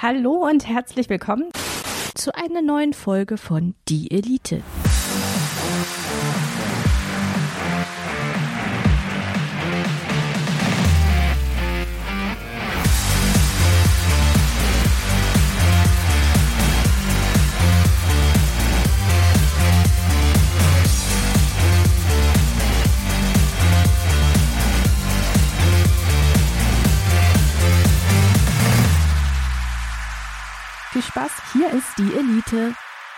Hallo und herzlich willkommen zu einer neuen Folge von Die Elite. Viel Spaß, hier ist die Elite.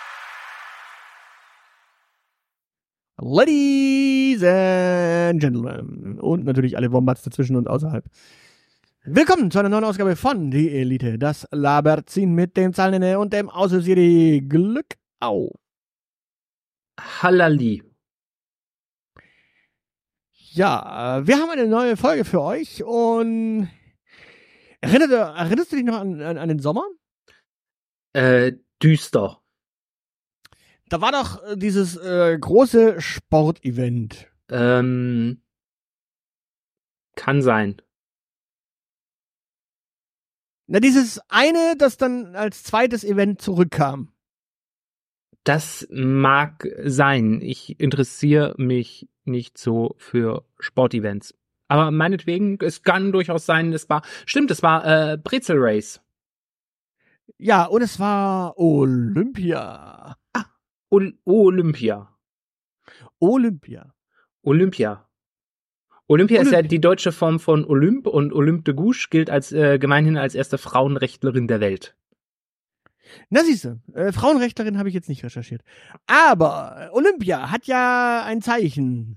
Ladies and Gentlemen und natürlich alle Wombats dazwischen und außerhalb. Willkommen zu einer neuen Ausgabe von Die Elite, das Laberziehen mit dem Zahlenende und dem Ausschussjedi Glück auf. Hallali. Ja, wir haben eine neue Folge für euch und erinnerst du dich noch an den Sommer? Düster. Da war doch dieses große Sportevent. Kann sein. Na, dieses eine, das dann als zweites Event zurückkam. Das mag sein. Ich interessiere mich nicht so für Sportevents. Aber meinetwegen, es kann durchaus sein, es war Brezel Race. Ja, und es war Olympia. Olympia. Olympia ist ja die deutsche Form von Olymp und Olympe de Gouges gilt als gemeinhin als erste Frauenrechtlerin der Welt. Na siehste, Frauenrechtlerin habe ich jetzt nicht recherchiert. Aber Olympia hat ja ein Zeichen.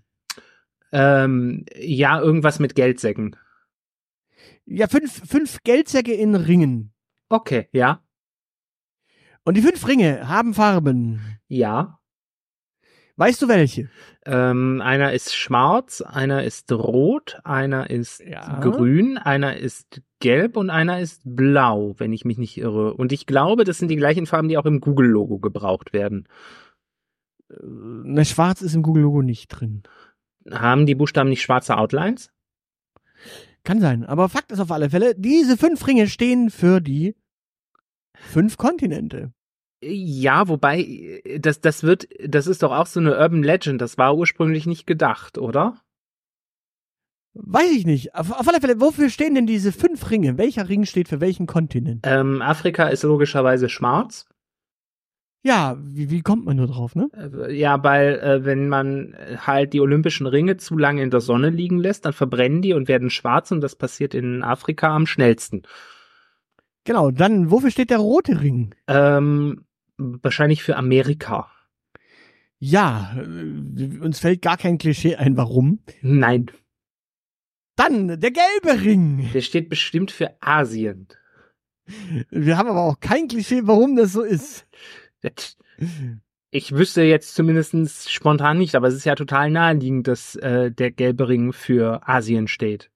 Ja, irgendwas mit Geldsäcken. Ja, fünf Geldsäcke in Ringen. Okay, ja. Und die 5 Ringe haben Farben. Ja. Weißt du welche? Einer ist schwarz, einer ist rot, einer ist grün, einer ist gelb und einer ist blau, wenn ich mich nicht irre. Und ich glaube, das sind die gleichen Farben, die auch im Google-Logo gebraucht werden. Na, schwarz ist im Google-Logo nicht drin. Haben die Buchstaben nicht schwarze Outlines? Kann sein, aber Fakt ist auf alle Fälle, diese 5 Ringe stehen für die 5 Kontinente. Ja, wobei, das ist doch auch so eine Urban Legend, das war ursprünglich nicht gedacht, oder? Weiß ich nicht. Auf alle Fälle, wofür stehen denn diese 5 Ringe? Welcher Ring steht für welchen Kontinent? Afrika ist logischerweise schwarz. Ja, wie kommt man nur drauf, ne? Ja, weil wenn man halt die olympischen Ringe zu lange in der Sonne liegen lässt, dann verbrennen die und werden schwarz und das passiert in Afrika am schnellsten. Genau, dann, wofür steht der rote Ring? Wahrscheinlich für Amerika. Ja, uns fällt gar kein Klischee ein, warum. Nein. Dann, der gelbe Ring. Der steht bestimmt für Asien. Wir haben aber auch kein Klischee, warum das so ist. Ich wüsste jetzt zumindest spontan nicht, aber es ist ja total naheliegend, dass der gelbe Ring für Asien steht.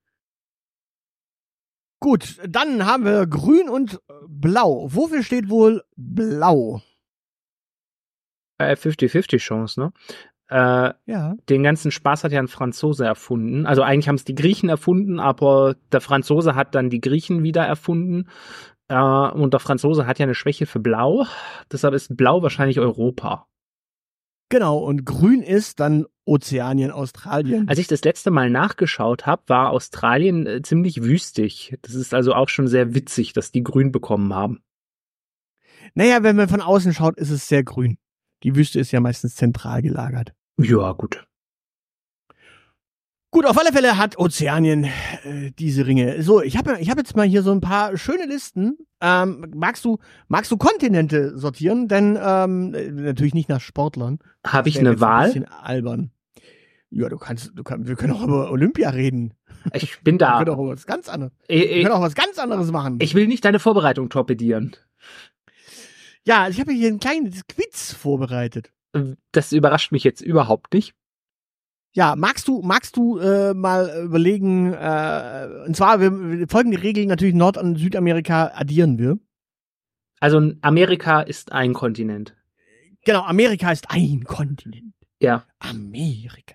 Gut, dann haben wir grün und blau. Wofür steht wohl blau? 50-50 Chance, ne? Ja. Den ganzen Spaß hat ja ein Franzose erfunden. Also eigentlich haben es die Griechen erfunden, aber der Franzose hat dann die Griechen wieder erfunden. Und der Franzose hat ja eine Schwäche für Blau. Deshalb ist Blau wahrscheinlich Europa. Genau, und grün ist dann Ozeanien, Australien. Als ich das letzte Mal nachgeschaut habe, war Australien ziemlich wüstig. Das ist also auch schon sehr witzig, dass die grün bekommen haben. Naja, wenn man von außen schaut, ist es sehr grün. Die Wüste ist ja meistens zentral gelagert. Ja, gut. Gut, auf alle Fälle hat Ozeanien diese Ringe. So, ich hab jetzt mal hier so ein paar schöne Listen. Magst du Kontinente sortieren? Denn natürlich nicht nach Sportlern. Habe ich eine Wahl? Ein bisschen albern. Ja, wir können auch über Olympia reden. Ich bin da. Wir können auch was ganz anderes. Wir können auch was ganz anderes machen. Ich will nicht deine Vorbereitung torpedieren. Ja, ich habe hier ein kleines Quiz vorbereitet. Das überrascht mich jetzt überhaupt nicht. Ja, magst du mal überlegen, und zwar, wir folgen die Regeln natürlich Nord- und Südamerika addieren wir. Also Amerika ist ein Kontinent. Genau, Amerika ist ein Kontinent. Ja. Amerika.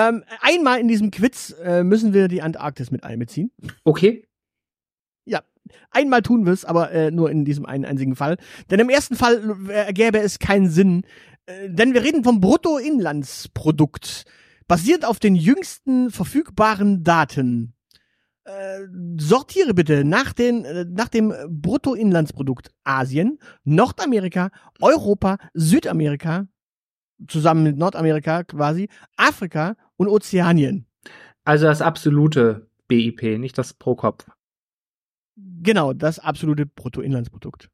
Einmal in diesem Quiz müssen wir die Antarktis mit einbeziehen. Okay. Ja. Einmal tun wir es, aber nur in diesem einen einzigen Fall. Denn im ersten Fall gäbe es keinen Sinn. Denn wir reden vom Bruttoinlandsprodukt. Basierend auf den jüngsten verfügbaren Daten. Sortiere bitte nach dem Bruttoinlandsprodukt Asien, Nordamerika, Europa, Südamerika, zusammen mit Nordamerika quasi, Afrika und Ozeanien. Also das absolute BIP, nicht das pro Kopf. Genau, das absolute Bruttoinlandsprodukt.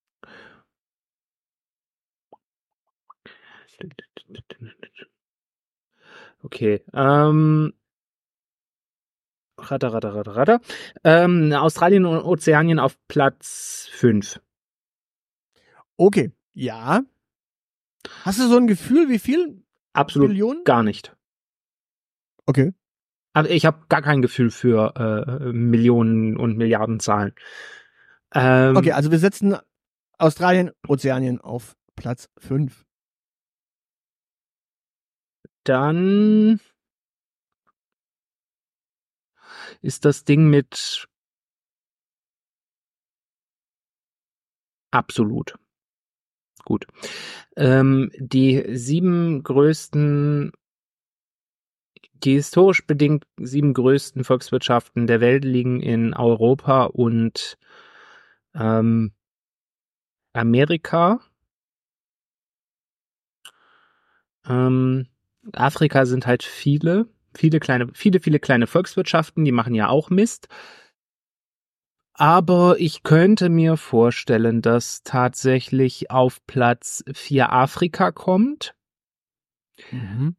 Okay, Australien und Ozeanien auf Platz 5. Okay, ja. Hast du so ein Gefühl, wie viel? Absolut Millionen? Gar nicht. Okay. Aber ich habe gar kein Gefühl für Millionen und Milliardenzahlen. Okay, also wir setzen Australien, Ozeanien auf Platz 5. Dann ist das Ding mit absolut. Gut. Die historisch bedingt 7 größten Volkswirtschaften der Welt liegen in Europa und Amerika. Afrika sind halt viele kleine Volkswirtschaften, die machen ja auch Mist. Aber ich könnte mir vorstellen, dass tatsächlich auf Platz 4 Afrika kommt. Mhm.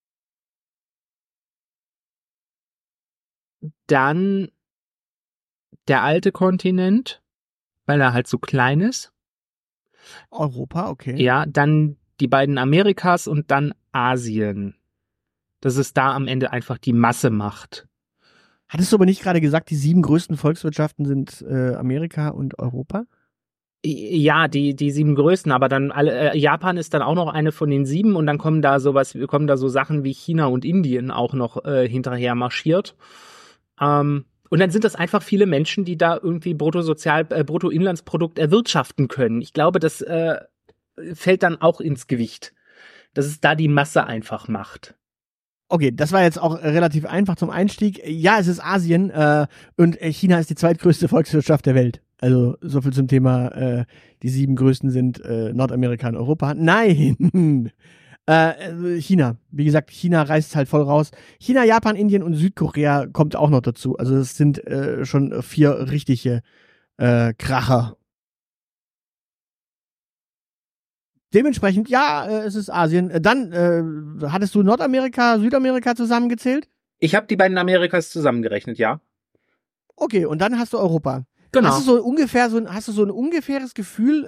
Dann der alte Kontinent, weil er halt so klein ist. Europa, okay. Ja, dann die beiden Amerikas und dann Asien. Dass es da am Ende einfach die Masse macht. Hattest du aber nicht gerade gesagt, die 7 größten Volkswirtschaften sind Amerika und Europa? Ja, die 7 größten, aber dann Japan ist dann auch noch eine von den 7 und dann kommen da so Sachen wie China und Indien auch noch hinterher marschiert. Und dann sind das einfach viele Menschen, die da irgendwie Bruttoinlandsprodukt erwirtschaften können. Ich glaube, das fällt dann auch ins Gewicht, dass es da die Masse einfach macht. Okay, das war jetzt auch relativ einfach zum Einstieg. Ja, es ist Asien und China ist die zweitgrößte Volkswirtschaft der Welt. Also so viel zum Thema, die 7 größten sind Nordamerika und Europa. Nein! China. Wie gesagt, China reißt halt voll raus. China, Japan, Indien und Südkorea kommt auch noch dazu. Also es sind schon 4 richtige Kracher. Dementsprechend, ja, es ist Asien. Dann hattest du Nordamerika, Südamerika zusammengezählt? Ich habe die beiden Amerikas zusammengerechnet, ja. Okay, und dann hast du Europa. Genau. Hast du so ein ungefähres Gefühl?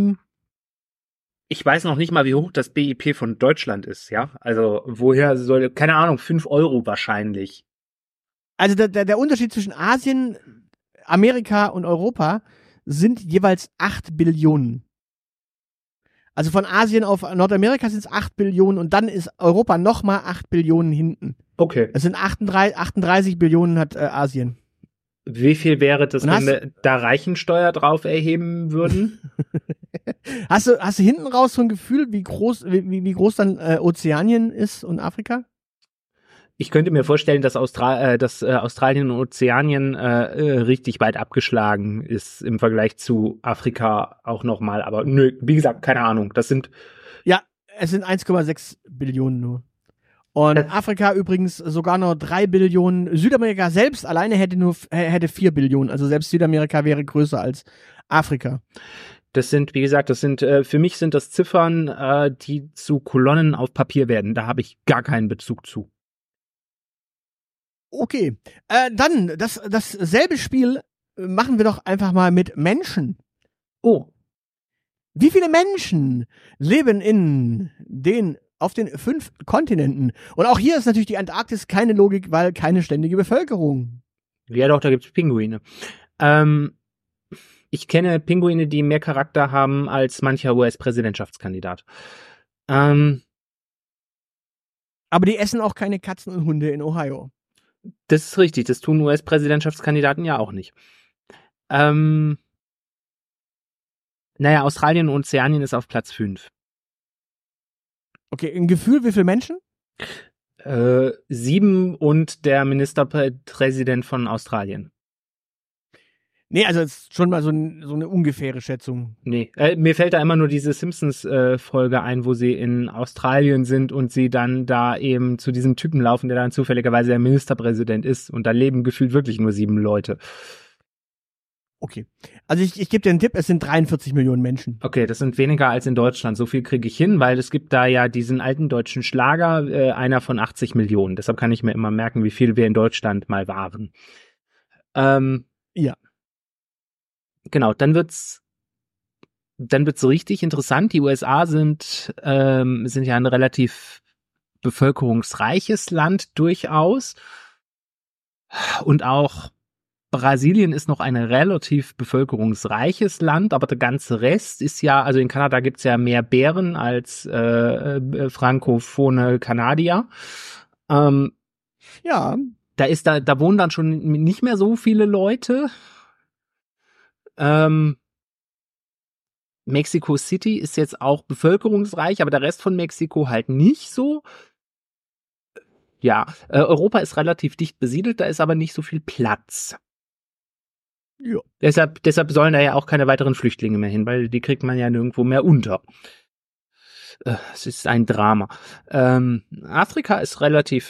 Ich weiß noch nicht mal, wie hoch das BIP von Deutschland ist, ja. Also woher soll, keine Ahnung, 5 Euro wahrscheinlich. Also der Unterschied zwischen Asien, Amerika und Europa sind jeweils 8 Billionen. Also von Asien auf Nordamerika sind es 8 Billionen und dann ist Europa nochmal 8 Billionen hinten. Okay. Es sind 38 Billionen hat Asien. Wie viel wäre das, wenn wir da Reichensteuer drauf erheben würden? Hast du hinten raus so ein Gefühl, wie groß dann Ozeanien ist und Afrika? Ich könnte mir vorstellen, dass Australien und Ozeanien richtig weit abgeschlagen ist im Vergleich zu Afrika auch nochmal. Aber nö, wie gesagt, keine Ahnung. Das sind ja, es sind 1,6 Billionen nur. Und Afrika übrigens sogar noch 3 Billionen. Südamerika selbst alleine hätte 4 Billionen. Also selbst Südamerika wäre größer als Afrika. Das sind, wie gesagt, für mich sind das Ziffern, die zu Kolonnen auf Papier werden. Da habe ich gar keinen Bezug zu. Okay, dann dasselbe Spiel machen wir doch einfach mal mit Menschen. Oh. Wie viele Menschen leben auf den 5 Kontinenten? Und auch hier ist natürlich die Antarktis keine Logik, weil keine ständige Bevölkerung. Ja doch, da gibt's Pinguine. Ich kenne Pinguine, die mehr Charakter haben als mancher US-Präsidentschaftskandidat. Aber die essen auch keine Katzen und Hunde in Ohio. Das ist richtig, das tun US-Präsidentschaftskandidaten ja auch nicht. Naja, Australien und Ozeanien ist auf Platz 5. Okay, ein Gefühl, wie viele Menschen? 7 und der Ministerpräsident von Australien. Nee, also es ist schon mal so eine ungefähre Schätzung. Nee, mir fällt da immer nur diese Simpsons-Folge ein, wo sie in Australien sind und sie dann da eben zu diesem Typen laufen, der dann zufälligerweise der Ministerpräsident ist. Und da leben gefühlt wirklich nur 7 Leute. Okay. Also ich gebe dir einen Tipp, es sind 43 Millionen Menschen. Okay, das sind weniger als in Deutschland. So viel kriege ich hin, weil es gibt da ja diesen alten deutschen Schlager, einer von 80 Millionen. Deshalb kann ich mir immer merken, wie viel wir in Deutschland mal waren. Ja. Genau, dann wird's richtig interessant. Die USA sind ja ein relativ bevölkerungsreiches Land durchaus. Und auch Brasilien ist noch ein relativ bevölkerungsreiches Land, aber der ganze Rest ist ja, also in Kanada gibt's ja mehr Bären als frankophone Kanadier. Ja. Da wohnen dann schon nicht mehr so viele Leute. Mexico City ist jetzt auch bevölkerungsreich, aber der Rest von Mexiko halt nicht so. Ja, Europa ist relativ dicht besiedelt, da ist aber nicht so viel Platz. Ja. Deshalb sollen da ja auch keine weiteren Flüchtlinge mehr hin, weil die kriegt man ja nirgendwo mehr unter. Es ist ein Drama. Afrika ist relativ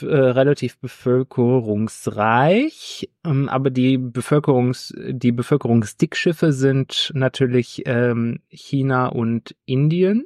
bevölkerungsreich, aber die Bevölkerungsdickschiffe sind natürlich China und Indien.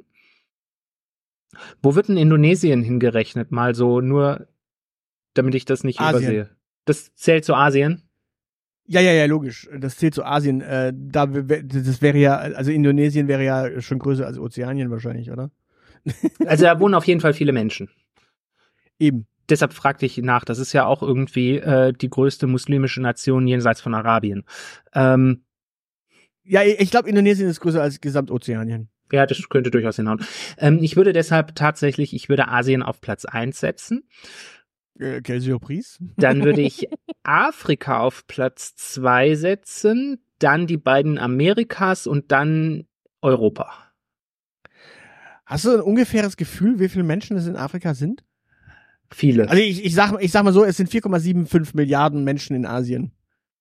Wo wird denn Indonesien hingerechnet? Mal so nur, damit ich das nicht übersehe. Das zählt zu Asien? Ja, logisch. Das zählt zu Asien. Das wäre ja, also Indonesien wäre ja schon größer als Ozeanien wahrscheinlich, oder? Also da wohnen auf jeden Fall viele Menschen. Eben. Deshalb fragte ich nach. Das ist ja auch irgendwie die größte muslimische Nation jenseits von Arabien. Ja, ich glaube, Indonesien ist größer als Gesamtozeanien. Ja, das könnte durchaus hinhauen. Ich würde Asien auf Platz 1 setzen. Quelle Surprise. Dann würde ich Afrika auf Platz 2 setzen, dann die beiden Amerikas und dann Europa. Hast du ein ungefähres Gefühl, wie viele Menschen es in Afrika sind? Viele. Also ich sag mal so, es sind 4,75 Milliarden Menschen in Asien.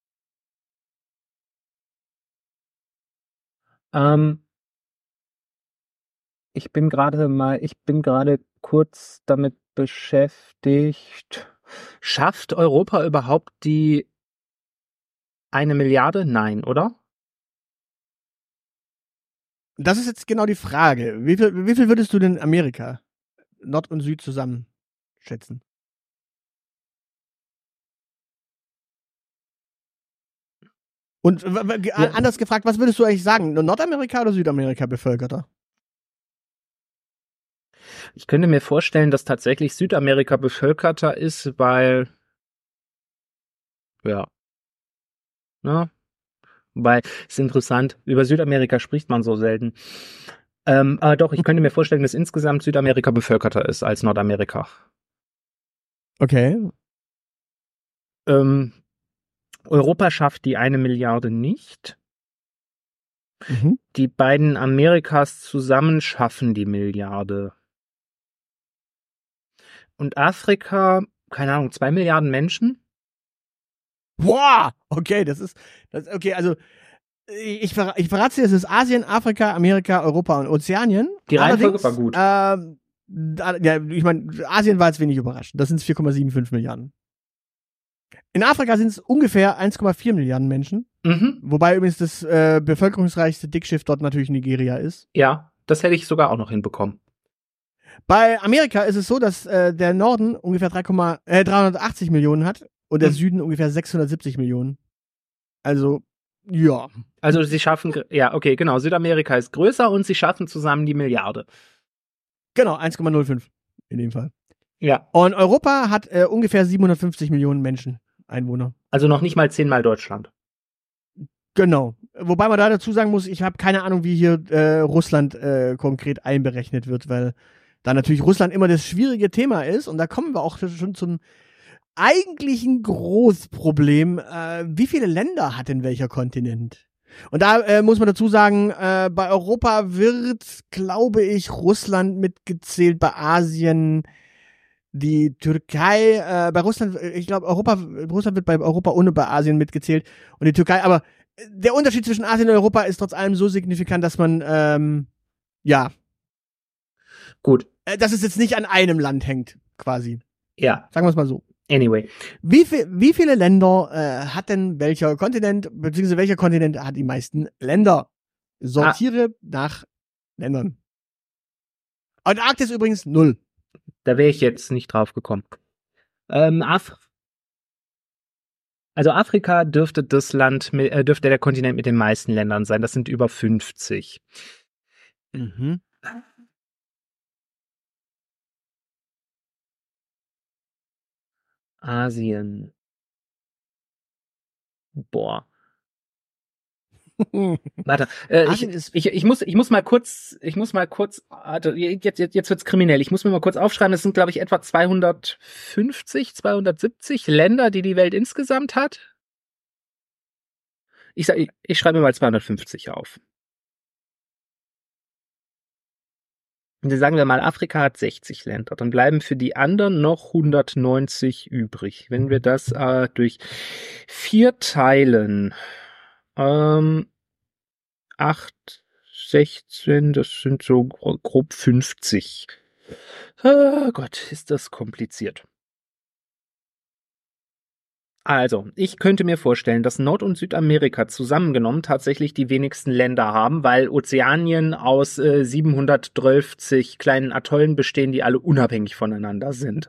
Ich bin gerade kurz damit beschäftigt. Schafft Europa überhaupt die 1 Milliarde? Nein, oder? Das ist jetzt genau die Frage. Wie viel würdest du denn Amerika, Nord und Süd zusammen schätzen? Und anders gefragt, was würdest du eigentlich sagen? Nordamerika oder Südamerika bevölkerter? Ich könnte mir vorstellen, dass tatsächlich Südamerika bevölkerter ist, weil ja. Weil, ist interessant, über Südamerika spricht man so selten. Aber doch, ich könnte mir vorstellen, dass insgesamt Südamerika bevölkerter ist als Nordamerika. Okay. Europa schafft die 1 Milliarde nicht. Mhm. Die beiden Amerikas zusammen schaffen die Milliarde. Und Afrika, keine Ahnung, 2 Milliarden Menschen? Boah, okay, okay, also ich verrate dir, es ist Asien, Afrika, Amerika, Europa und Ozeanien. Die Reihenfolge war gut. Ja, ich meine, Asien war jetzt wenig überraschend. Das sind 4,75 Milliarden. In Afrika sind es ungefähr 1,4 Milliarden Menschen. Mhm. Wobei übrigens das bevölkerungsreichste Dickschiff dort natürlich Nigeria ist. Ja, das hätte ich sogar auch noch hinbekommen. Bei Amerika ist es so, dass der Norden ungefähr 380 Millionen hat und der Süden ungefähr 670 Millionen. Also, ja. Also sie schaffen, ja, okay, genau, Südamerika ist größer und sie schaffen zusammen die Milliarde. Genau, 1,05 in dem Fall. Ja. Und Europa hat ungefähr 750 Millionen Menschen, Einwohner. Also noch nicht mal 10-mal Deutschland. Genau. Wobei man da dazu sagen muss, ich habe keine Ahnung, wie hier Russland konkret einberechnet wird, weil da natürlich Russland immer das schwierige Thema ist und da kommen wir auch schon zum eigentlich ein Großproblem. Wie viele Länder hat denn welcher Kontinent? Und da muss man dazu sagen, bei Europa wird, glaube ich, Russland mitgezählt, bei Asien die Türkei, bei Russland, ich glaube, Russland wird bei Europa ohne bei Asien mitgezählt und die Türkei, aber der Unterschied zwischen Asien und Europa ist trotz allem so signifikant, dass man, Gut. Dass es jetzt nicht an einem Land hängt, quasi. Ja. Sagen wir es mal so. Anyway. Wie viele Länder hat denn welcher Kontinent, beziehungsweise welcher Kontinent hat die meisten Länder? Sortiere nach Ländern. Antarktis übrigens 0. Da wäre ich jetzt nicht drauf gekommen. Also Afrika dürfte der Kontinent mit den meisten Ländern sein. Das sind über 50. Mhm. Asien. Boah. Warte, ich muss mal kurz, also jetzt wird's kriminell. Ich muss mir mal kurz aufschreiben, es sind, glaube ich, etwa 250, 270 Länder, die die Welt insgesamt hat. Ich schreibe mir mal 250 auf. Und sagen wir mal, Afrika hat 60 Länder, dann bleiben für die anderen noch 190 übrig. Wenn wir das durch 4 teilen, 8, 16, das sind so grob 50. Oh Gott, ist das kompliziert. Also, ich könnte mir vorstellen, dass Nord- und Südamerika zusammengenommen tatsächlich die wenigsten Länder haben, weil Ozeanien aus 712 kleinen Atollen bestehen, die alle unabhängig voneinander sind.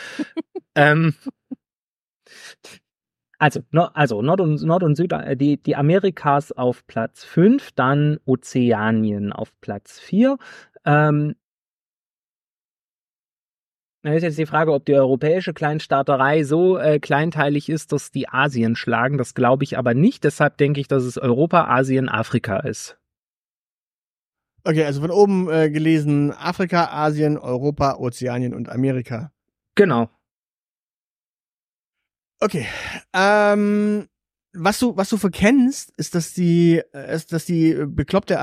Also Nord- und Süd, die Amerikas auf Platz 5, dann Ozeanien auf Platz 4. Da ist jetzt die Frage, ob die europäische Kleinstaaterei so kleinteilig ist, dass die Asien schlagen. Das glaube ich aber nicht. Deshalb denke ich, dass es Europa, Asien, Afrika ist. Okay, also von oben gelesen Afrika, Asien, Europa, Ozeanien und Amerika. Genau. Okay. Was du verkennst, ist, dass die bekloppte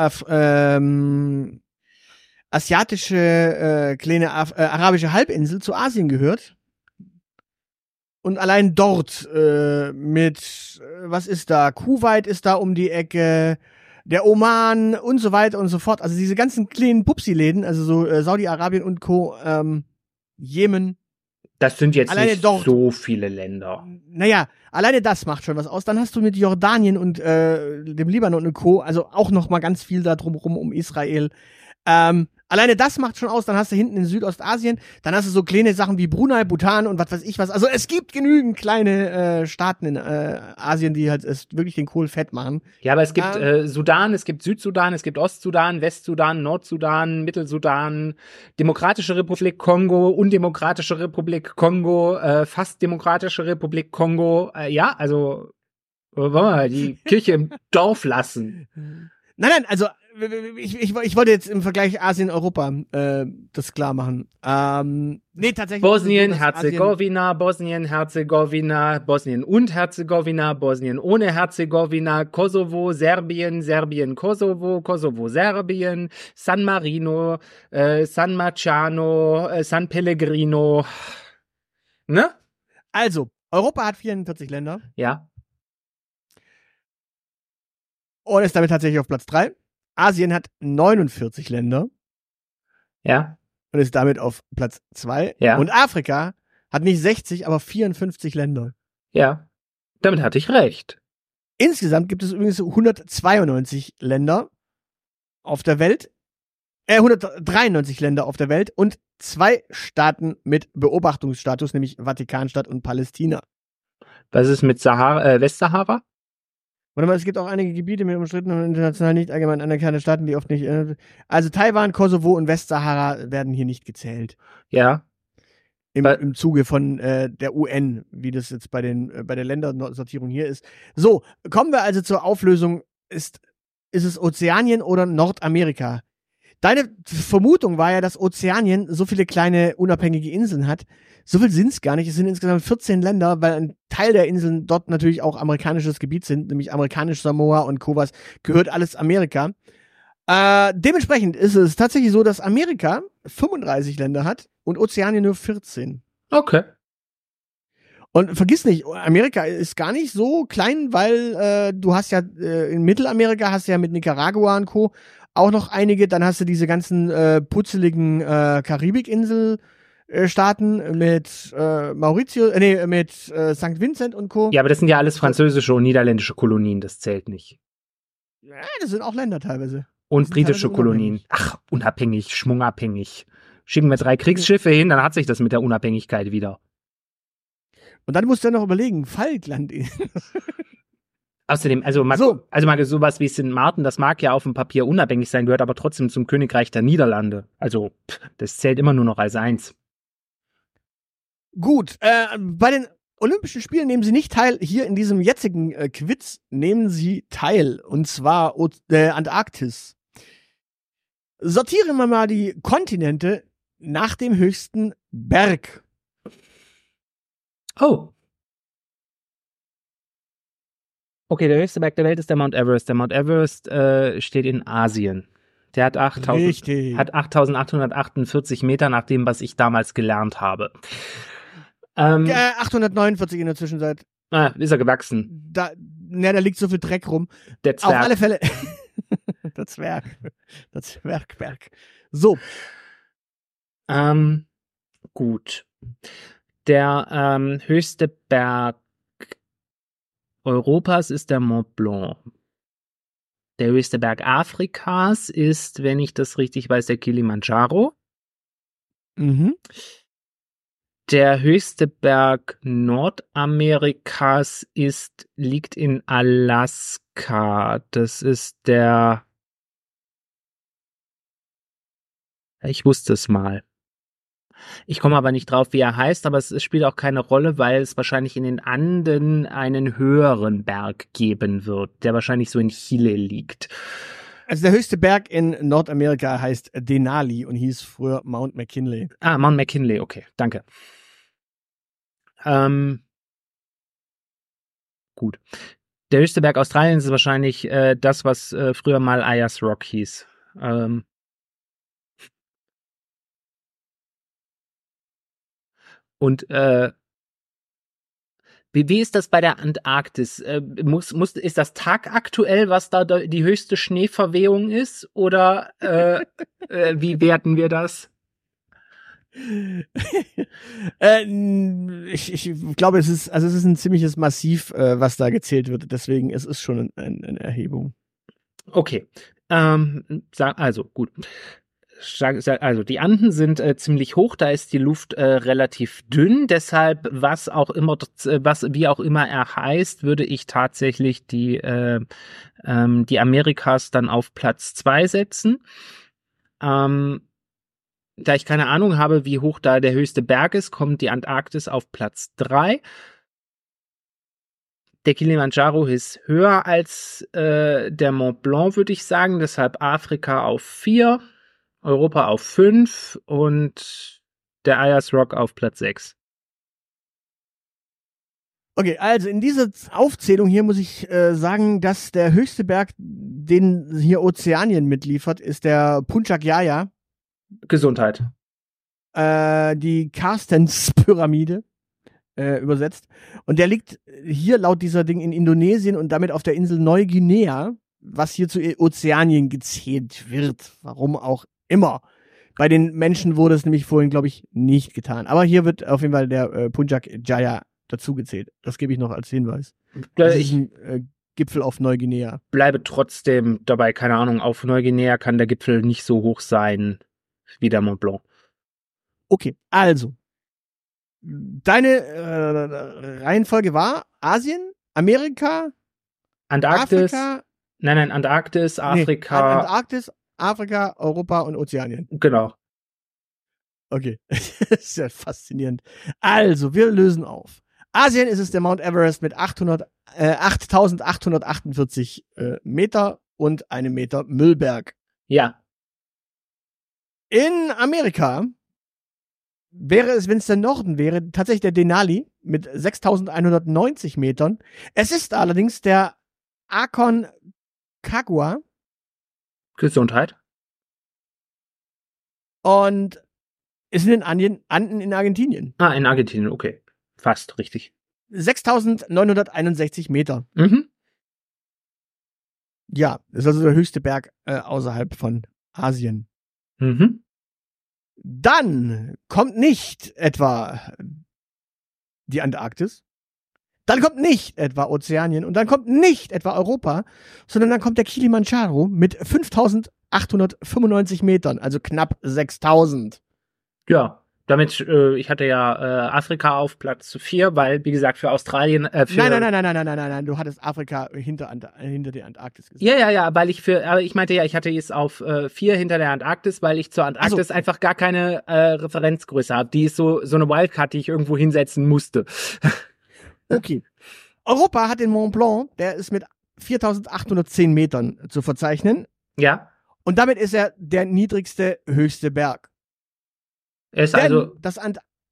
asiatische kleine arabische Halbinsel zu Asien gehört. Und allein dort was ist da? Kuwait ist da um die Ecke, der Oman und so weiter und so fort. Also diese ganzen kleinen Pupsi-Läden, also so Saudi-Arabien und Co., Jemen. Das sind jetzt alleine nicht dort so viele Länder. Naja, alleine das macht schon was aus. Dann hast du mit Jordanien und dem Libanon und Co., also auch noch mal ganz viel da drumherum um Israel. Alleine das macht schon aus, dann hast du hinten in Südostasien, dann hast du so kleine Sachen wie Brunei, Bhutan und was weiß ich was. Also es gibt genügend kleine Staaten in Asien, die halt wirklich den Kohl fett machen. Ja, aber es gibt Sudan, es gibt Südsudan, es gibt Ostsudan, Westsudan, Nordsudan, Mittelsudan, Demokratische Republik Kongo, Undemokratische Republik Kongo, fast Demokratische Republik Kongo. Ja, also wollen wir mal die Kirche im Dorf lassen. Nein, also ich wollte jetzt im Vergleich Asien-Europa das klar machen. Nee, tatsächlich. Bosnien-Herzegowina, Bosnien-Herzegowina, Bosnien und Herzegowina, Bosnien ohne Herzegowina, Kosovo, Serbien, Serbien, Kosovo, Kosovo, Serbien, San Marino, San Marciano, San Pellegrino. Ne? Also, Europa hat 44 Länder. Ja. Und ist damit tatsächlich auf Platz 3. Asien hat 49 Länder. Ja. Und ist damit auf Platz 2. Ja. Und Afrika hat nicht 60, aber 54 Länder. Ja. Damit hatte ich recht. Insgesamt gibt es übrigens 192 Länder auf der Welt. 193 Länder auf der Welt und 2 Staaten mit Beobachtungsstatus, nämlich Vatikanstadt und Palästina. Was ist mit Westsahara? Warte mal, es gibt auch einige Gebiete mit umstrittenen und international nicht allgemein anerkannte Staaten, die oft nicht. Also Taiwan, Kosovo und Westsahara werden hier nicht gezählt. Ja. Im Zuge von der UN, wie das jetzt bei der Ländersortierung hier ist. So, kommen wir also zur Auflösung. Ist es Ozeanien oder Nordamerika? Deine Vermutung war ja, dass Ozeanien so viele kleine unabhängige Inseln hat. So viel sind es gar nicht. Es sind insgesamt 14 Länder, weil ein Teil der Inseln dort natürlich auch amerikanisches Gebiet sind, nämlich amerikanisch Samoa und Covas, gehört alles Amerika. Dementsprechend ist es tatsächlich so, dass Amerika 35 Länder hat und Ozeanien nur 14. Okay. Und vergiss nicht, Amerika ist gar nicht so klein, weil du hast ja in Mittelamerika hast du ja mit Nicaragua und Co. auch noch einige, dann hast du diese ganzen putzeligen Karibikinsel-Staaten mit Mauritius, mit St. Vincent und Co. Ja, aber das sind ja alles französische und niederländische Kolonien, das zählt nicht. Ja, das sind auch Länder teilweise. Und britische Kolonien. Ach, unabhängig, schwungabhängig. Schicken wir 3 Kriegsschiffe hin, dann hat sich das mit der Unabhängigkeit wieder. Und dann musst du ja noch überlegen, Falkland. Außerdem, also mal sowas wie St. Martin, das mag ja auf dem Papier unabhängig sein, gehört aber trotzdem zum Königreich der Niederlande. Also, das zählt immer nur noch als eins. Gut, bei den Olympischen Spielen nehmen sie nicht teil. Hier in diesem jetzigen Quiz nehmen sie teil. Und zwar Antarktis. Sortieren wir mal die Kontinente nach dem höchsten Berg. Oh. Okay, der höchste Berg der Welt ist der Mount Everest. Der Mount Everest steht in Asien. Der hat 8.848 Meter nach dem, was ich damals gelernt habe. 849 in der Zwischenzeit. Ist er gewachsen. Da liegt so viel Dreck rum. Der Zwerg. Auf alle Fälle. Der Zwerg. Der Zwergberg. So. Gut. Der höchste Berg Europas ist der Mont Blanc. Der höchste Berg Afrikas ist, wenn ich das richtig weiß, der Kilimanjaro. Mhm. Der höchste Berg Nordamerikas liegt in Alaska. Das ist der. Ich wusste es mal. Ich komme aber nicht drauf, wie er heißt, aber es spielt auch keine Rolle, weil es wahrscheinlich in den Anden einen höheren Berg geben wird, der wahrscheinlich so in Chile liegt. Also der höchste Berg in Nordamerika heißt Denali und hieß früher Mount McKinley. Mount McKinley, okay, danke. Gut. Der höchste Berg Australiens ist wahrscheinlich das, was früher mal Ayers Rock hieß. Und wie ist das bei der Antarktis? Ist das tagaktuell, was da die höchste Schneeverwehung ist? Oder wie werten wir das? Ich glaube, es ist ein ziemliches Massiv, was da gezählt wird. Deswegen es ist schon eine Erhebung. Okay. Also, gut. Also, die Anden sind ziemlich hoch, da ist die Luft relativ dünn, deshalb, wie auch immer er heißt, würde ich tatsächlich die Amerikas dann auf Platz 2 setzen. Da ich keine Ahnung habe, wie hoch da der höchste Berg ist, kommt die Antarktis auf Platz 3. Der Kilimanjaro ist höher als der Mont Blanc, würde ich sagen, deshalb Afrika auf 4. Europa auf 5 und der Ayers Rock auf Platz 6. Okay, also in dieser Aufzählung hier muss ich sagen, dass der höchste Berg, den hier Ozeanien mitliefert, ist der Puncak Jaya. Gesundheit. Die Carstens-Pyramide übersetzt. Und der liegt hier laut dieser Ding in Indonesien und damit auf der Insel Neuguinea, was hier zu Ozeanien gezählt wird. Warum auch immer. Bei den Menschen wurde es nämlich vorhin, glaube ich, nicht getan. Aber hier wird auf jeden Fall der Puncak Jaya dazugezählt. Das gebe ich noch als Hinweis. Das ist ein Gipfel auf Neuguinea. Bleibe trotzdem dabei, keine Ahnung, auf Neuguinea kann der Gipfel nicht so hoch sein wie der Mont Blanc. Okay, also. Deine Reihenfolge war Asien, Amerika, Antarktis. Afrika. Nein, Antarktis, Afrika. Nee, Antarktis, Afrika, Europa und Ozeanien. Genau. Okay, das ist ja faszinierend. Also, wir lösen auf. Asien ist es der Mount Everest mit 8.848 Meter und einem Meter Müllberg. Ja. In Amerika wäre es, wenn es der Norden wäre, tatsächlich der Denali mit 6.190 Metern. Es ist allerdings der Aconcagua. Gesundheit. Und ist in den Anden in Argentinien. Ah, in Argentinien, okay. Fast richtig. 6.961 Meter. Mhm. Ja, das ist also der höchste Berg außerhalb von Asien. Mhm. Dann kommt nicht etwa die Antarktis. Dann kommt nicht etwa Ozeanien. Und dann kommt nicht etwa Europa, sondern dann kommt der Kilimanjaro mit 5.895 Metern, also knapp 6.000. Ja, damit, ich hatte ja Afrika auf Platz 4, weil, wie gesagt, für Australien, Nein, du hattest Afrika hinter der Antarktis gesagt. Ja, aber ich meinte ja, ich hatte es auf 4 hinter der Antarktis, weil ich zur Antarktis einfach gar keine Referenzgröße habe. Die ist so eine Wildcard, die ich irgendwo hinsetzen musste. Okay. Europa hat den Mont Blanc, der ist mit 4.810 Metern zu verzeichnen. Ja. Und damit ist er der niedrigste, höchste Berg. Das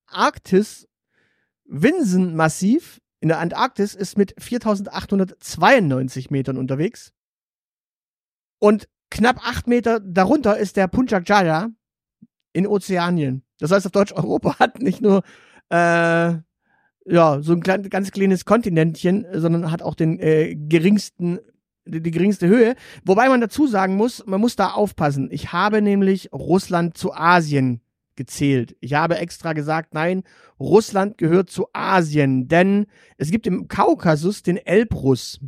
Antarktis-Winsen-Massiv in der Antarktis ist mit 4.892 Metern unterwegs. Und knapp 8 Meter darunter ist der Puncak Jaya in Ozeanien. Das heißt auf Deutsch, Europa hat nicht nur so ein ganz kleines Kontinentchen, sondern hat auch die geringste Höhe. Wobei man dazu sagen muss, man muss da aufpassen. Ich habe nämlich Russland zu Asien gezählt. Ich habe extra gesagt, nein, Russland gehört zu Asien, denn es gibt im Kaukasus den Elbrus.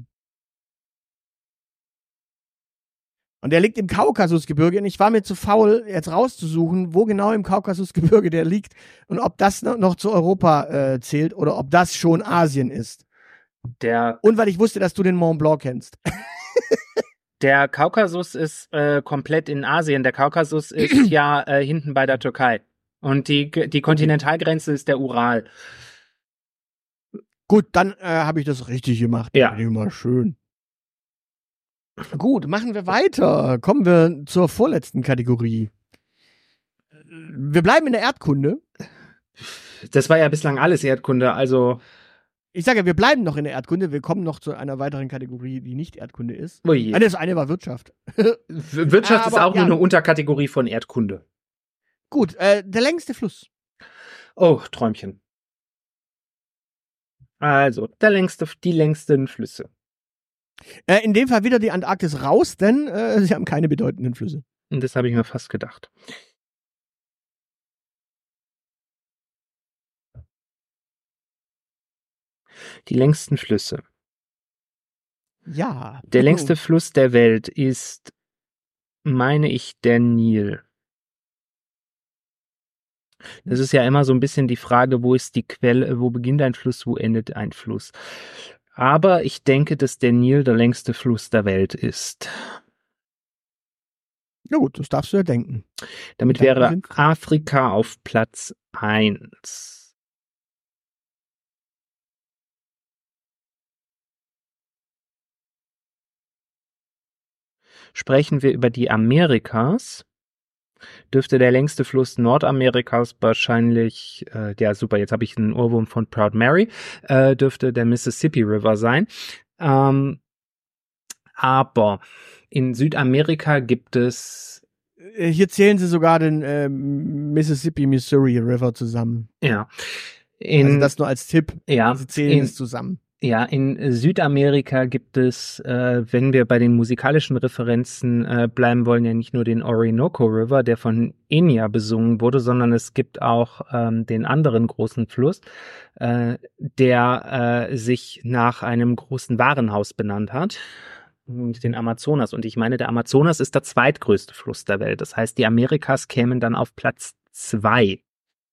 Und der liegt im Kaukasusgebirge und ich war mir zu faul, jetzt rauszusuchen, wo genau im Kaukasusgebirge der liegt und ob das noch zu Europa zählt oder ob das schon Asien ist. Und weil ich wusste, dass du den Mont Blanc kennst. Der Kaukasus ist komplett in Asien. Der Kaukasus ist ja hinten bei der Türkei. Und die Kontinentalgrenze ist der Ural. Gut, dann habe ich das richtig gemacht. Ja. Immer schön. Gut, machen wir weiter. Kommen wir zur vorletzten Kategorie. Wir bleiben in der Erdkunde. Das war ja bislang alles Erdkunde, also. Ich sage ja, wir bleiben noch in der Erdkunde. Wir kommen noch zu einer weiteren Kategorie, die nicht Erdkunde ist. Oh je. Das eine war Wirtschaft. Wirtschaft ist auch nur eine Unterkategorie von Erdkunde. Gut, der längste Fluss. Oh, Träumchen. Also, die längsten Flüsse. In dem Fall wieder die Antarktis raus, denn sie haben keine bedeutenden Flüsse. Und das habe ich mir fast gedacht. Die längsten Flüsse. Ja. Der längste Fluss der Welt ist, meine ich, der Nil. Das ist ja immer so ein bisschen die Frage, wo ist die Quelle, wo beginnt ein Fluss, wo endet ein Fluss. Aber ich denke, dass der Nil der längste Fluss der Welt ist. Ja gut, das darfst du ja denken. Damit wäre Afrika auf Platz 1. Sprechen wir über die Amerikas, dürfte der längste Fluss Nordamerikas wahrscheinlich, ja super, jetzt habe ich einen Ohrwurm von Proud Mary, dürfte der Mississippi River sein. Aber in Südamerika gibt es... Hier zählen sie sogar den Mississippi-Missouri River zusammen. Ja. Also das nur als Tipp. Ja. Sie zählen es zusammen. Ja, in Südamerika gibt es, wenn wir bei den musikalischen Referenzen bleiben wollen, ja nicht nur den Orinoco River, der von Enya besungen wurde, sondern es gibt auch den anderen großen Fluss, der sich nach einem großen Warenhaus benannt hat, den Amazonas. Und ich meine, der Amazonas ist der zweitgrößte Fluss der Welt. Das heißt, die Amerikas kämen dann auf Platz 2.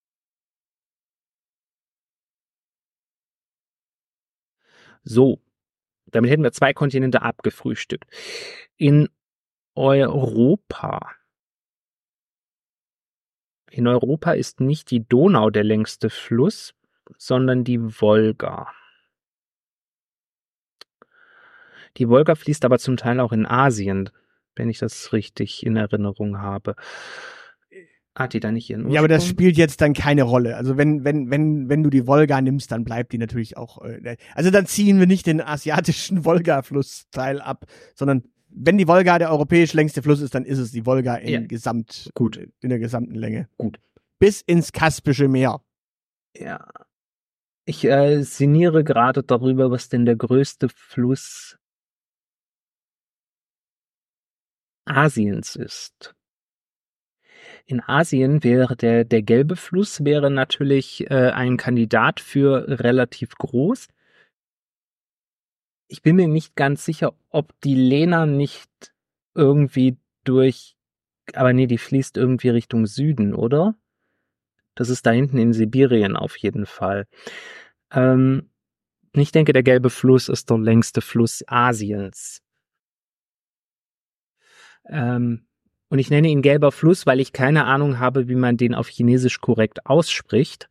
So, damit hätten wir 2 Kontinente abgefrühstückt. In Europa ist nicht die Donau der längste Fluss, sondern die Wolga. Die Wolga fließt aber zum Teil auch in Asien, wenn ich das richtig in Erinnerung habe. Hat die da nicht ihren Ursprung? Ja, aber das spielt jetzt dann keine Rolle. Also wenn du die Wolga nimmst, dann bleibt die natürlich auch, also dann ziehen wir nicht den asiatischen Wolga-Flussteil ab, sondern wenn die Wolga der europäisch längste Fluss ist, dann ist es die Wolga in der gesamten Länge. Gut. Bis ins Kaspische Meer. Ja. Ich sinniere gerade darüber, was denn der größte Fluss Asiens ist. In Asien wäre der gelbe Fluss wäre natürlich ein Kandidat für relativ groß. Ich bin mir nicht ganz sicher, ob die Lena nicht irgendwie aber nee, die fließt irgendwie Richtung Süden, oder? Das ist da hinten in Sibirien auf jeden Fall. Ich denke, der gelbe Fluss ist der längste Fluss Asiens. Und ich nenne ihn gelber Fluss, weil ich keine Ahnung habe, wie man den auf Chinesisch korrekt ausspricht.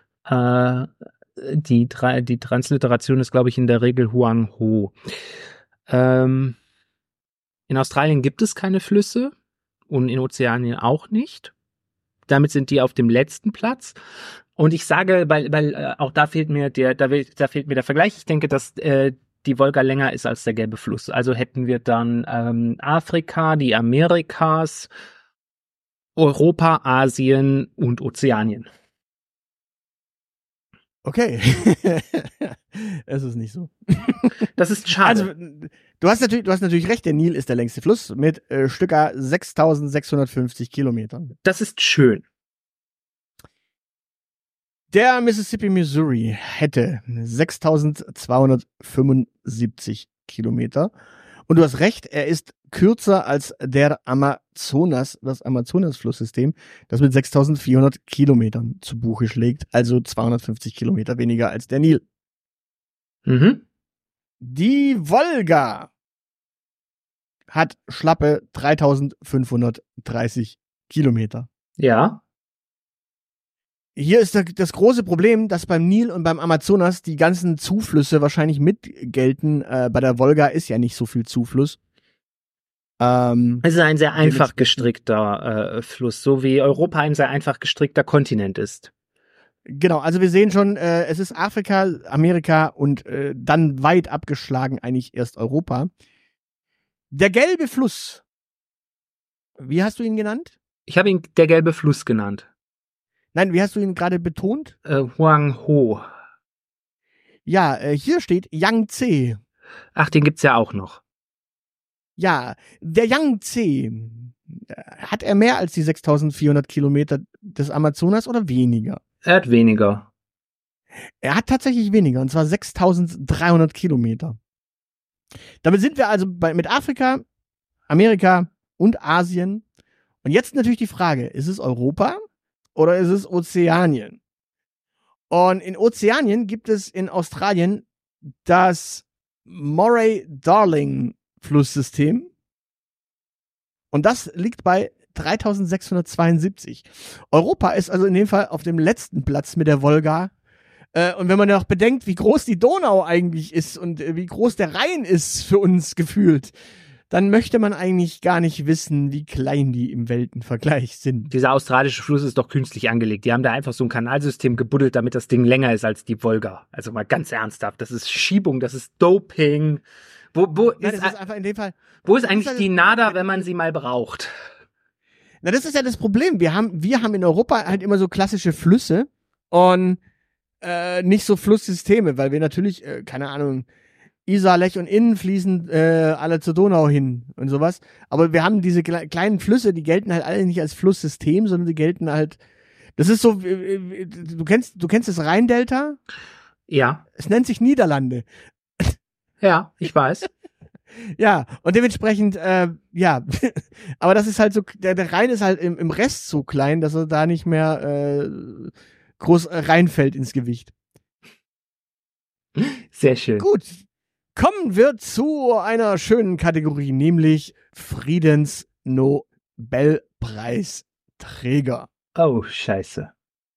Die Transliteration ist, glaube ich, in der Regel Huangho. In Australien gibt es keine Flüsse und in Ozeanien auch nicht. Damit sind die auf dem letzten Platz. Und ich sage, weil auch da fehlt mir der Vergleich. Ich denke, dass die Wolga länger ist als der gelbe Fluss. Also hätten wir dann Afrika, die Amerikas, Europa, Asien und Ozeanien. Okay. Es ist nicht so. Das ist schade. Also, du hast natürlich recht, der Nil ist der längste Fluss mit Stücka 6.650 Kilometern. Das ist schön. Der Mississippi Missouri hätte 6.275 Kilometer. Und du hast recht, er ist kürzer als der Amazonas, das Amazonas-Flusssystem, das mit 6.400 Kilometern zu Buche schlägt, also 250 Kilometer weniger als der Nil. Mhm. Die Wolga hat schlappe 3.530 Kilometer. Ja. Hier ist das große Problem, dass beim Nil und beim Amazonas die ganzen Zuflüsse wahrscheinlich mitgelten. Bei der Wolga ist ja nicht so viel Zufluss. Es ist ein sehr einfach gestrickter Fluss, so wie Europa ein sehr einfach gestrickter Kontinent ist. Genau, also wir sehen schon, es ist Afrika, Amerika und dann weit abgeschlagen eigentlich erst Europa. Der gelbe Fluss, wie hast du ihn genannt? Ich habe ihn der gelbe Fluss genannt. Nein, wie hast du ihn gerade betont? Huangho. Ja, hier steht Yangtze. Ach, den gibt's ja auch noch. Ja, der Yangtze, hat er mehr als die 6.400 Kilometer des Amazonas oder weniger? Er hat weniger. Er hat tatsächlich weniger, und zwar 6.300 Kilometer. Damit sind wir also mit Afrika, Amerika und Asien. Und jetzt natürlich die Frage, ist es Europa oder ist es Ozeanien? Und in Ozeanien gibt es in Australien das Murray-Darling-Flusssystem. Und das liegt bei 3.672. Europa ist also in dem Fall auf dem letzten Platz mit der Wolga. Und wenn man ja noch bedenkt, wie groß die Donau eigentlich ist und wie groß der Rhein ist für uns gefühlt, dann möchte man eigentlich gar nicht wissen, wie klein die im Weltenvergleich sind. Dieser australische Fluss ist doch künstlich angelegt. Die haben da einfach so ein Kanalsystem gebuddelt, damit das Ding länger ist als die Wolga. Also mal ganz ernsthaft. Das ist Schiebung, das ist Doping. Wo ist einfach in dem Fall. Wo ist eigentlich die Nada, wenn man sie mal braucht? Na, das ist ja das Problem. Wir haben in Europa halt immer so klassische Flüsse und nicht so Flusssysteme, weil wir natürlich, keine Ahnung, Isar, Lech und Inn fließen alle zur Donau hin und sowas. Aber wir haben diese kleinen Flüsse, die gelten halt alle nicht als Flusssystem, sondern die gelten halt. Das ist so, du kennst das Rheindelta? Ja. Es nennt sich Niederlande. Ja, ich weiß. Ja, und dementsprechend, ja. Aber das ist halt so, der Rhein ist halt im Rest so klein, dass er da nicht mehr groß reinfällt ins Gewicht. Sehr schön. Gut. Kommen wir zu einer schönen Kategorie, nämlich Friedensnobelpreisträger. Oh, scheiße.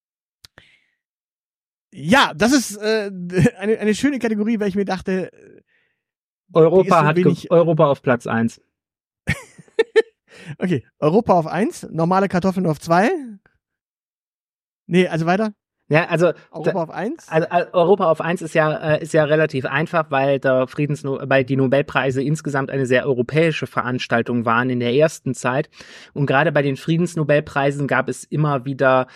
Ja, das ist eine schöne Kategorie, weil ich mir dachte, Europa hat Europa auf Platz 1. Okay, Europa auf 1, normale Kartoffeln auf 2. Nee, also weiter. Ja, also Europa auf 1? Also Europa auf 1 ist ja relativ einfach, weil weil die Nobelpreise insgesamt eine sehr europäische Veranstaltung waren in der ersten Zeit. Und gerade bei den Friedensnobelpreisen gab es ja immer wieder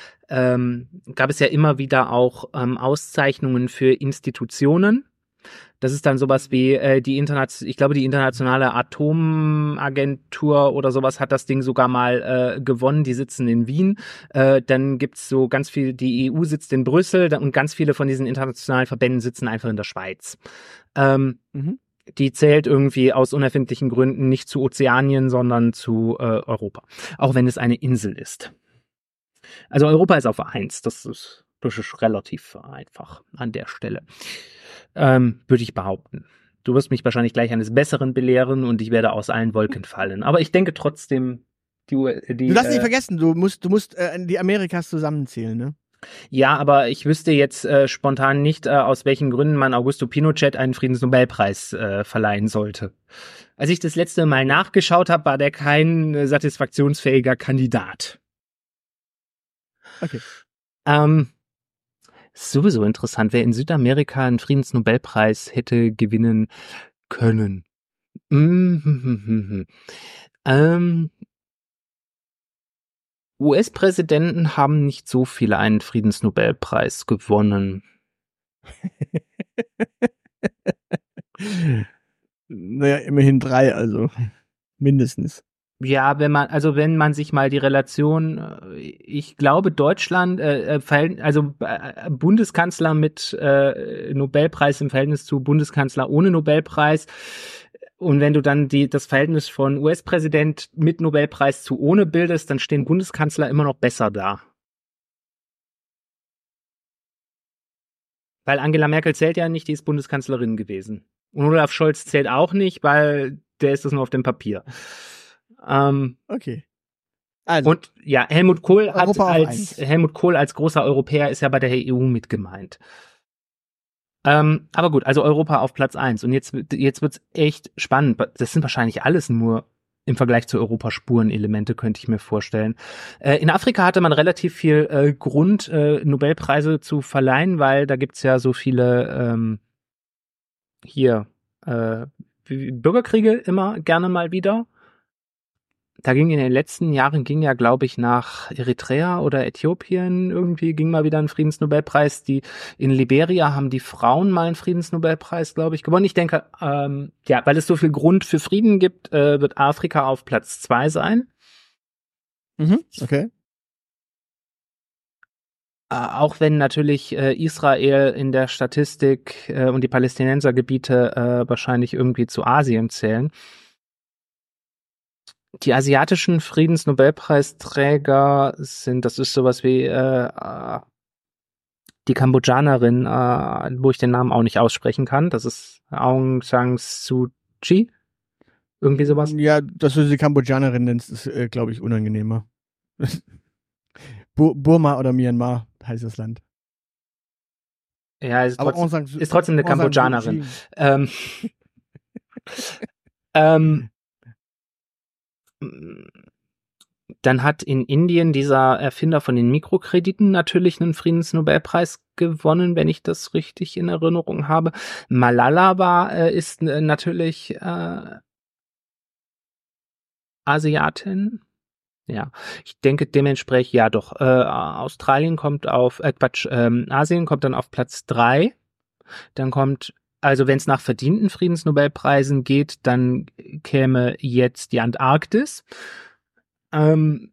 auch Auszeichnungen für Institutionen. Das ist dann sowas wie die internationale Atomagentur oder sowas hat das Ding sogar mal gewonnen. Die sitzen in Wien. Dann gibt's so ganz viel, die EU sitzt in Brüssel und ganz viele von diesen internationalen Verbänden sitzen einfach in der Schweiz. Die zählt irgendwie aus unerfindlichen Gründen nicht zu Ozeanien, sondern zu Europa. Auch wenn es eine Insel ist. Also Europa ist auf 1. Das ist relativ einfach an der Stelle. Würde ich behaupten. Du wirst mich wahrscheinlich gleich eines Besseren belehren und ich werde aus allen Wolken fallen. Aber ich denke trotzdem, du darfst nicht vergessen, du musst die Amerikas zusammenzählen, ne? Ja, aber ich wüsste jetzt spontan nicht, aus welchen Gründen man Augusto Pinochet einen Friedensnobelpreis verleihen sollte. Als ich das letzte Mal nachgeschaut habe, war der kein satisfaktionsfähiger Kandidat. Okay. Sowieso interessant, wer in Südamerika einen Friedensnobelpreis hätte gewinnen können. US-Präsidenten haben nicht so viele einen Friedensnobelpreis gewonnen. Naja, immerhin 3, also mindestens. Ja, wenn man sich mal die Relation, ich glaube Deutschland, Bundeskanzler mit Nobelpreis im Verhältnis zu Bundeskanzler ohne Nobelpreis, und wenn du dann das Verhältnis von US-Präsident mit Nobelpreis zu ohne bildest, dann stehen Bundeskanzler immer noch besser da. Weil Angela Merkel zählt ja nicht, die ist Bundeskanzlerin gewesen. Und Olaf Scholz zählt auch nicht, weil der ist das nur auf dem Papier. Okay. Also, und ja, Helmut Kohl als großer Europäer ist ja bei der EU mit gemeint. Aber gut, also Europa auf Platz 1. Und jetzt wird's echt spannend. Das sind wahrscheinlich alles nur im Vergleich zu Europa Spurenelemente, könnte ich mir vorstellen. In Afrika hatte man relativ viel Grund, Nobelpreise zu verleihen, weil da gibt's ja so viele Bürgerkriege immer gerne mal wieder. Da ging in den letzten Jahren, glaube ich, nach Eritrea oder Äthiopien irgendwie, ging mal wieder ein Friedensnobelpreis. In Liberia haben die Frauen mal einen Friedensnobelpreis, glaube ich, gewonnen. Ich denke, weil es so viel Grund für Frieden gibt, wird Afrika auf Platz 2 sein. Okay. Auch wenn natürlich Israel in der Statistik und die Palästinensergebiete wahrscheinlich irgendwie zu Asien zählen. Die asiatischen Friedensnobelpreisträger das ist sowas wie die Kambodschanerin, wo ich den Namen auch nicht aussprechen kann. Das ist Aung San Suu Kyi. Irgendwie sowas. Ja, dass du sie Kambodschanerin nennst, ist, glaube ich, unangenehmer. Burma oder Myanmar heißt das Land. Ja, ist trotzdem eine Kambodschanerin. Dann hat in Indien dieser Erfinder von den Mikrokrediten natürlich einen Friedensnobelpreis gewonnen, wenn ich das richtig in Erinnerung habe. Malala ist natürlich Asiatin. Ja, ich denke dementsprechend, ja doch, Asien kommt dann auf Platz 3. Dann kommt, also wenn es nach verdienten Friedensnobelpreisen geht, dann käme jetzt die Antarktis. Und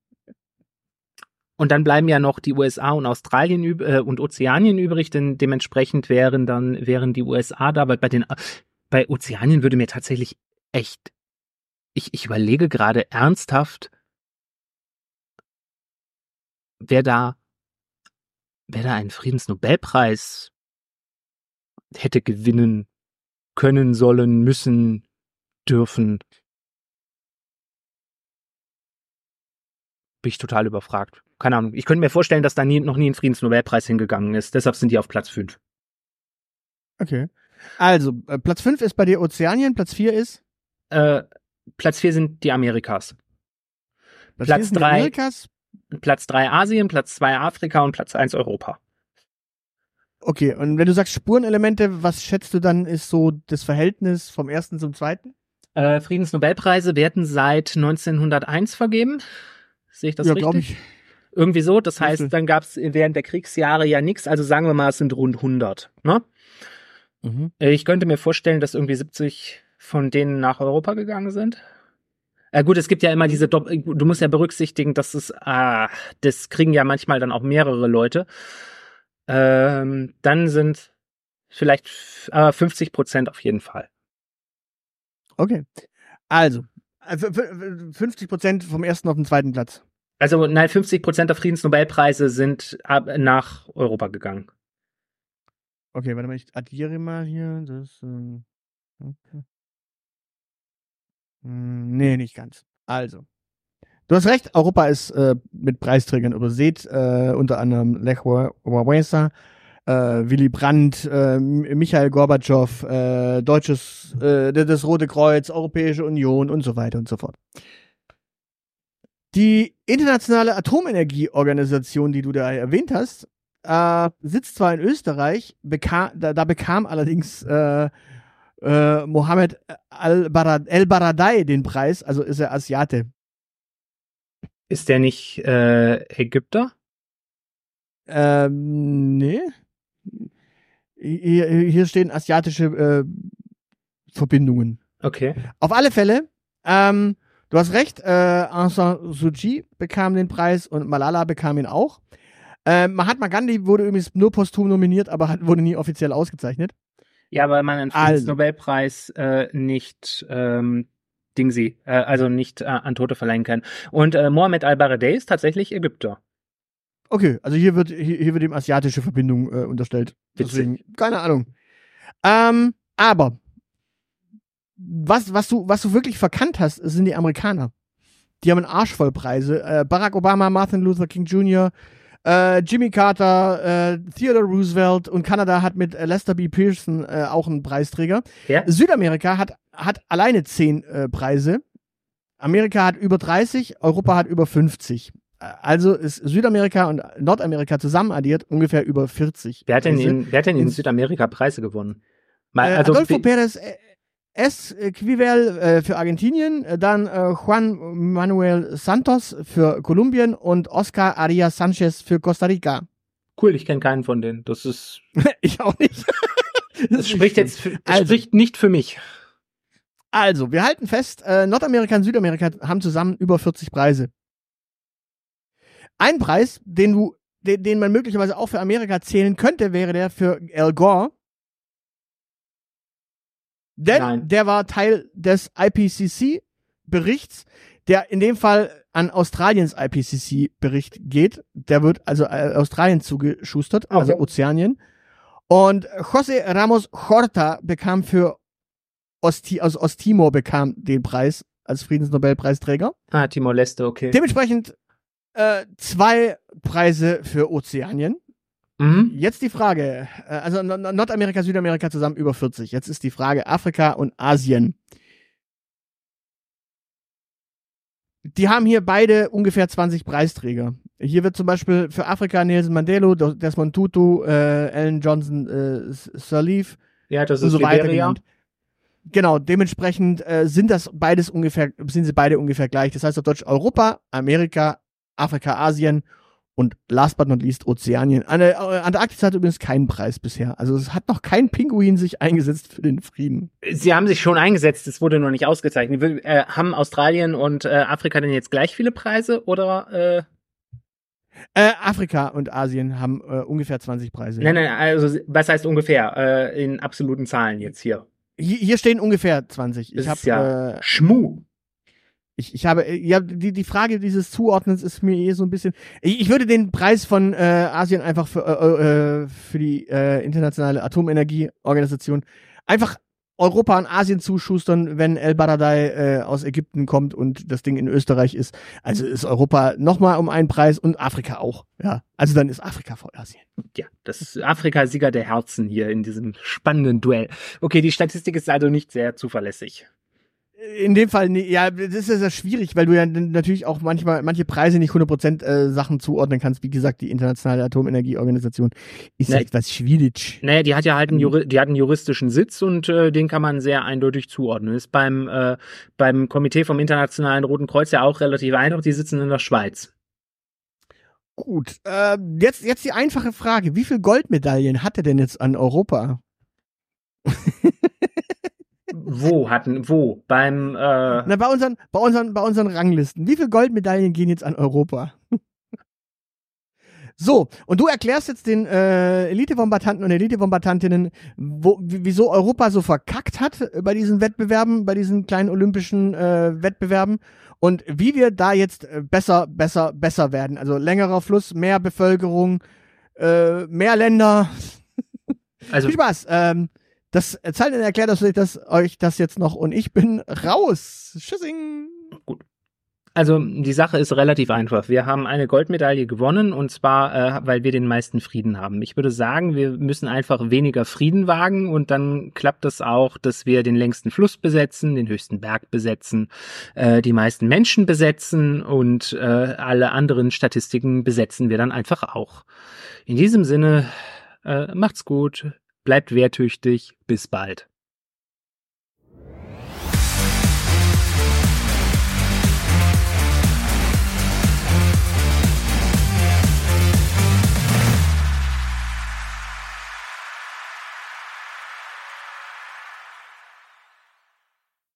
dann bleiben ja noch die USA und Australien und Ozeanien übrig, denn dementsprechend wären die USA da, weil bei Ozeanien würde mir tatsächlich echt, ich überlege gerade ernsthaft, wer da einen Friedensnobelpreis hätte gewinnen können, sollen, müssen, dürfen. Bin ich total überfragt. Keine Ahnung. Ich könnte mir vorstellen, dass da noch nie ein Friedensnobelpreis hingegangen ist. Deshalb sind die auf Platz 5. Okay. Also, Platz 5 ist bei dir Ozeanien, Platz 4 ist? Platz 4 sind die Amerikas. Platz 3 Amerikas, Platz 3 Asien, Platz 2 Afrika und Platz 1 Europa. Okay, und wenn du sagst Spurenelemente, was schätzt du dann ist so das Verhältnis vom ersten zum zweiten? Friedensnobelpreise werden seit 1901 vergeben. Sehe ich das richtig? Ja, glaube ich. Irgendwie so, das heißt, dann gab es während der Kriegsjahre ja nichts, also sagen wir mal, es sind rund 100. Ne? Mhm. Ich könnte mir vorstellen, dass irgendwie 70 von denen nach Europa gegangen sind. Gut, es gibt ja immer diese, du musst ja berücksichtigen, dass das kriegen ja manchmal dann auch mehrere Leute. Dann sind vielleicht 50% auf jeden Fall. Okay. Also 50% vom ersten auf den zweiten Platz. Also nein, 50% der Friedensnobelpreise sind nach Europa gegangen. Okay, warte mal, ich addiere mal hier. Das, okay. Nee, nicht ganz. Also, du hast recht, Europa ist mit Preisträgern übersät, unter anderem Lech Wałęsa, Willy Brandt, Michail Gorbatschow, das Rote Kreuz, Europäische Union und so weiter und so fort. Die Internationale Atomenergieorganisation, die du da erwähnt hast, sitzt zwar in Österreich, bekam allerdings Mohammed El-Baradei den Preis, also ist er Asiate. Ist der nicht Ägypter? Nee. Hier stehen asiatische Verbindungen. Okay. Auf alle Fälle, du hast recht, Aung San Suu Kyi bekam den Preis und Malala bekam ihn auch. Mahatma Gandhi wurde übrigens nur posthum nominiert, aber wurde nie offiziell ausgezeichnet. Ja, weil man einen Friedensnobelpreis nicht nicht an Tote verleihen kann. Und Mohammed al-Baradei ist tatsächlich Ägypter. Okay, also hier wird ihm asiatische Verbindung unterstellt. Deswegen, keine Ahnung. Aber was du wirklich verkannt hast, sind die Amerikaner. Die haben einen Arsch voll Preise. Barack Obama, Martin Luther King Jr., Jimmy Carter, Theodore Roosevelt und Kanada hat mit Lester B. Pearson auch einen Preisträger. Ja. Südamerika hat alleine 10 Preise. Amerika hat über 30, Europa hat über 50. Also ist Südamerika und Nordamerika zusammen addiert ungefähr über 40. Wer hat denn in Südamerika Preise gewonnen? Adolfo Pérez Esquivel für Argentinien, dann Juan Manuel Santos für Kolumbien und Oscar Arias Sanchez für Costa Rica. Cool, ich kenne keinen von denen. Das ist ich auch nicht. Das spricht spricht nicht für mich. Also, wir halten fest, Nordamerika und Südamerika haben zusammen über 40 Preise. Ein Preis, den man möglicherweise auch für Amerika zählen könnte, wäre der für Al Gore. Denn der war Teil des IPCC-Berichts, der in dem Fall an Australiens IPCC-Bericht geht. Der wird also Australien zugeschustert, okay. Also Ozeanien. Und José Ramos Horta bekam aus Osttimor bekam den Preis als Friedensnobelpreisträger. Timor-Leste, okay. Dementsprechend 2 Preise für Ozeanien. Mhm. Jetzt die Frage, also Nordamerika, Südamerika zusammen über 40. Jetzt ist die Frage Afrika und Asien. Die haben hier beide ungefähr 20 Preisträger. Hier wird zum Beispiel für Afrika Nelson Mandela, Desmond Tutu, Ellen Johnson Sirleaf das ist so weiter genannt. Genau, dementsprechend sind sie beide ungefähr gleich. Das heißt auf Deutsch Europa, Amerika, Afrika, Asien und last but not least Ozeanien. Antarktis hat übrigens keinen Preis bisher. Also es hat noch kein Pinguin sich eingesetzt für den Frieden. Sie haben sich schon eingesetzt, es wurde nur nicht ausgezeichnet. Haben Australien und Afrika denn jetzt gleich viele Preise oder? Afrika und Asien haben ungefähr 20 Preise. Nein, also was heißt ungefähr? In absoluten Zahlen jetzt hier. Hier stehen ungefähr 20. Das ist ja Schmuh. Ich habe, die Frage dieses Zuordnens ist mir so ein bisschen, ich würde den Preis von Asien einfach für die internationale Atomenergieorganisation einfach Europa und Asien zuschustern, wenn El-Baradei aus Ägypten kommt und das Ding in Österreich ist. Also ist Europa nochmal um einen Preis und Afrika auch. Ja, also dann ist Afrika vor Asien. Ja, das ist Afrika-Sieger der Herzen hier in diesem spannenden Duell. Okay, die Statistik ist also nicht sehr zuverlässig. In dem Fall, ja, das ist ja schwierig, weil du ja natürlich auch manche Preise nicht 100% Sachen zuordnen kannst. Wie gesagt, die Internationale Atomenergieorganisation ist ja etwas schwierig. Nee, die hat ja halt die hat einen juristischen Sitz und den kann man sehr eindeutig zuordnen. Ist beim Komitee vom Internationalen Roten Kreuz ja auch relativ einfach. Die sitzen in der Schweiz. Gut, jetzt die einfache Frage. Wie viele Goldmedaillen hat er denn jetzt an Europa? Wo? Na, bei unseren Ranglisten. Wie viele Goldmedaillen gehen jetzt an Europa? So, und du erklärst jetzt den Elite-Bombardanten und Elite-Bombardantinnen, wieso Europa so verkackt hat bei diesen Wettbewerben, bei diesen kleinen olympischen Wettbewerben und wie wir da jetzt besser werden. Also längerer Fluss, mehr Bevölkerung, mehr Länder. Also viel Spaß. Das Zeilen erklärt euch das jetzt noch und ich bin raus. Tschüssing. Gut. Also die Sache ist relativ einfach. Wir haben eine Goldmedaille gewonnen und zwar, weil wir den meisten Frieden haben. Ich würde sagen, wir müssen einfach weniger Frieden wagen und dann klappt es auch, dass wir den längsten Fluss besetzen, den höchsten Berg besetzen, die meisten Menschen besetzen und alle anderen Statistiken besetzen wir dann einfach auch. In diesem Sinne, macht's gut. Bleibt wehrtüchtig. Bis bald.